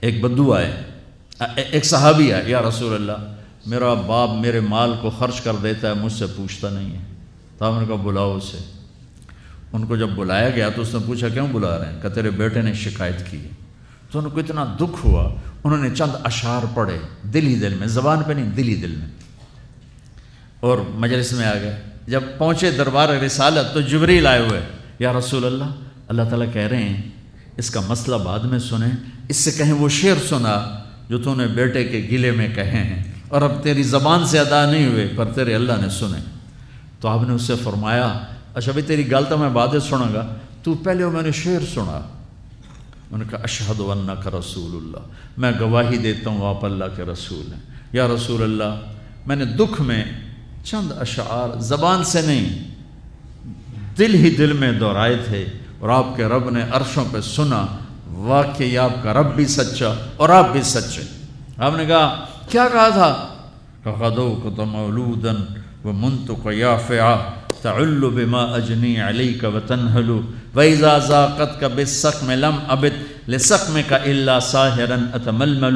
ایک بدو آئے، ایک صحابی آئے، یا رسول اللہ میرا باپ میرے مال کو خرچ کر دیتا ہے، مجھ سے پوچھتا نہیں ہے۔ تو آپ نے کہا بلاؤ اسے۔ ان کو جب بلایا گیا تو اس نے پوچھا کیوں بلا رہے ہیں؟ کہ تیرے بیٹے نے شکایت کی ہے۔ تو ان کو اتنا دکھ ہوا، انہوں نے چند اشعار پڑھے دل ہی دل میں، زبان پہ نہیں، دل ہی دل میں، اور مجلس میں آ گئے۔ جب پہنچے دربار رسالت تو جبریل آئے ہوئے، یا رسول اللہ اللہ تعالیٰ کہہ رہے ہیں اس کا مسئلہ بعد میں سنیں، اس سے کہیں وہ شعر سنا جو تو نے بیٹے کے گلے میں کہے ہیں، اور اب تیری زبان سے ادا نہیں ہوئے پر تیرے اللہ نے سنے۔ تو آپ نے اس سے فرمایا اچھا بھائی تیری گل تو میں بعد سنوں گا، تو پہلے میں نے شعر سنا۔ انہوں نے کہا اشہد انک رسول اللہ، میں گواہی دیتا ہوں آپ اللہ کے رسول ہیں۔ یا رسول اللہ میں نے دکھ میں چند اشعار زبان سے نہیں دل ہی دل میں دہرائے تھے، اور آپ کے رب نے عرشوں پہ سنا، واقعی آپ کا رب بھی سچا اور آپ بھی سچے۔ آپ نے کہا کیا کہا تھا؟ غدوک مولودا ومنتک یافعا تعل بما اجنی علیک وتنہل وإذا ذاقتک بالسقم لم ابت لسقمک الا ساہرا اتململ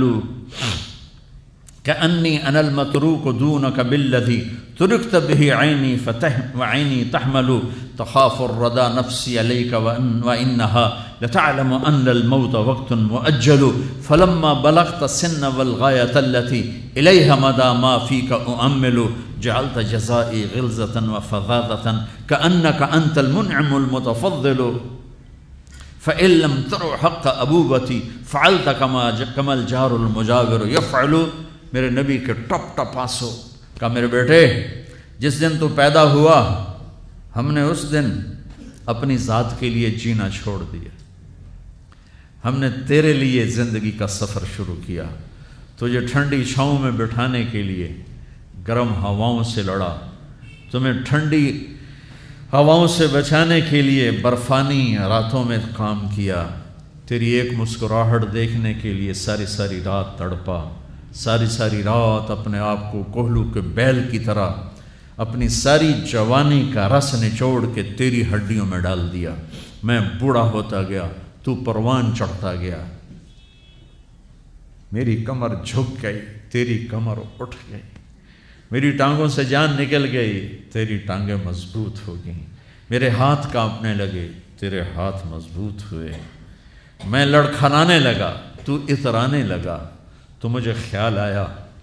كأني أنا المتروك دونك بالذي تركت به عيني وعيني تحمل تخاف الردى نفسي عليك وإنها لتعلم أن الموت وقت مؤجل فلما بلغت السن والغاية التي إليها مدى ما فيك أؤمل جعلت جزائي غلظة وفظاظة كأنك أنت المنعم المتفضل فإن لم تر حق أبوبتي فعلت كما الجار المجاور يفعل۔ میرے نبی کے ٹپ ٹپ آنسو۔ کہا میرے بیٹے جس دن تو پیدا ہوا ہم نے اس دن اپنی ذات کے لیے جینا چھوڑ دیا، ہم نے تیرے لیے زندگی کا سفر شروع کیا، تجھے ٹھنڈی چھاؤں میں بٹھانے کے لیے گرم ہواؤں سے لڑا، تمہیں ٹھنڈی ہواؤں سے بچانے کے لیے برفانی راتوں میں کام کیا، تیری ایک مسکراہٹ دیکھنے کے لیے ساری ساری رات تڑپا، ساری ساری رات اپنے آپ کو کوہلو کے بیل کی طرح اپنی ساری جوانی کا رس نچوڑ کے تیری ہڈیوں میں ڈال دیا۔ میں بوڑھا ہوتا گیا، تو پروان چڑھتا گیا، میری کمر جھک گئی، تیری کمر اٹھ گئی، میری ٹانگوں سے جان نکل گئی، تیری ٹانگیں مضبوط ہو گئیں، میرے ہاتھ کانپنے لگے، تیرے ہاتھ مضبوط ہوئے، میں لڑکھڑانے لگا، تو اترانے لگا، تو مجھے خیال آیا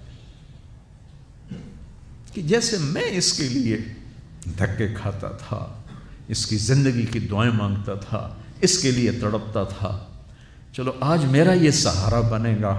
کہ جیسے میں اس کے لیے دھکے کھاتا تھا، اس کی زندگی کی دعائیں مانگتا تھا، اس کے لیے تڑپتا تھا، چلو آج میرا یہ سہارا بنے گا۔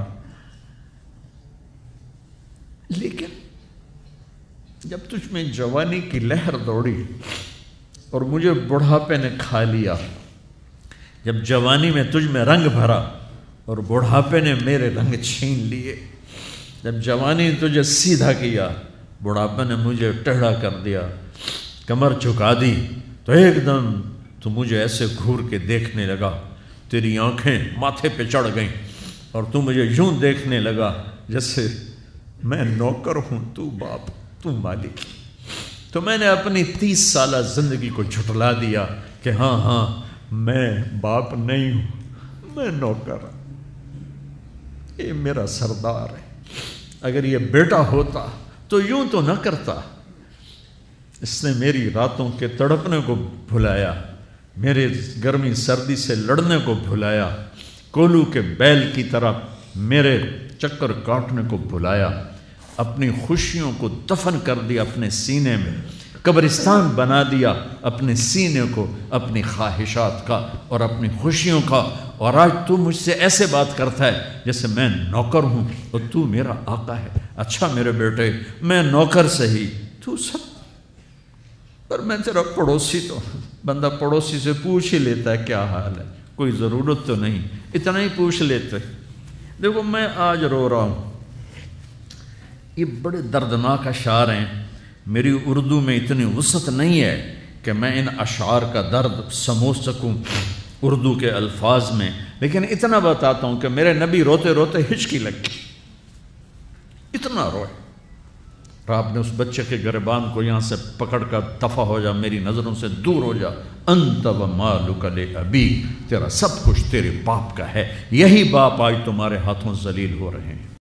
لیکن جب تجھ میں جوانی کی لہر دوڑی اور مجھے بڑھاپے نے کھا لیا، جب جوانی میں تجھ میں رنگ بھرا اور بڑھاپے نے میرے رنگ چھین لیے، جب جوانی تجھے سیدھا کیا بڑھاپے نے مجھے ٹیڑھا کر دیا، کمر جھکا دی، تو ایک دم تو مجھے ایسے گھور کے دیکھنے لگا، تیری آنکھیں ماتھے پہ چڑھ گئیں اور تو مجھے یوں دیکھنے لگا جیسے میں نوکر ہوں، تو باپ، تو مالک۔ تو میں نے اپنی 30 سالہ زندگی کو جھٹلا دیا کہ ہاں میں باپ نہیں ہوں، میں نوکر ہوں، یہ میرا سردار ہے، اگر یہ بیٹا ہوتا تو یوں تو نہ کرتا۔ اس نے میری راتوں کے تڑپنے کو بھلایا، میرے گرمی سردی سے لڑنے کو بھلایا، کولو کے بیل کی طرح میرے چکر کاٹنے کو بھلایا، اپنی خوشیوں کو دفن کر دیا اپنے سینے میں، قبرستان بنا دیا اپنے سینے کو، اپنی خواہشات کا اور اپنی خوشیوں کا، اور آج تو مجھ سے ایسے بات کرتا ہے جیسے میں نوکر ہوں اور تو میرا آقا ہے۔ اچھا میرے بیٹے، میں نوکر سہی، تو سب، پر میں تیرا پڑوسی تو بندہ پڑوسی سے پوچھ ہی لیتا ہے کیا حال ہے، کوئی ضرورت تو نہیں، اتنا ہی پوچھ لیتے۔ دیکھو میں آج رو رہا ہوں، یہ بڑے دردناک اشعار ہیں، میری اردو میں اتنی وسعت نہیں ہے کہ میں ان اشعار کا درد سمجھ سکوں اردو کے الفاظ میں، لیکن اتنا بتاتا ہوں کہ میرے نبی روتے روتے ہچکی لگ گئی، اتنا روئے، اور آپ نے اس بچے کے گریبان کو یہاں سے پکڑ کر دفع ہو جا، میری نظروں سے دور ہو جا، انت و مالک لابیک، تیرا سب کچھ تیرے باپ کا ہے، یہی باپ آج تمہارے ہاتھوں ذلیل ہو رہے ہیں۔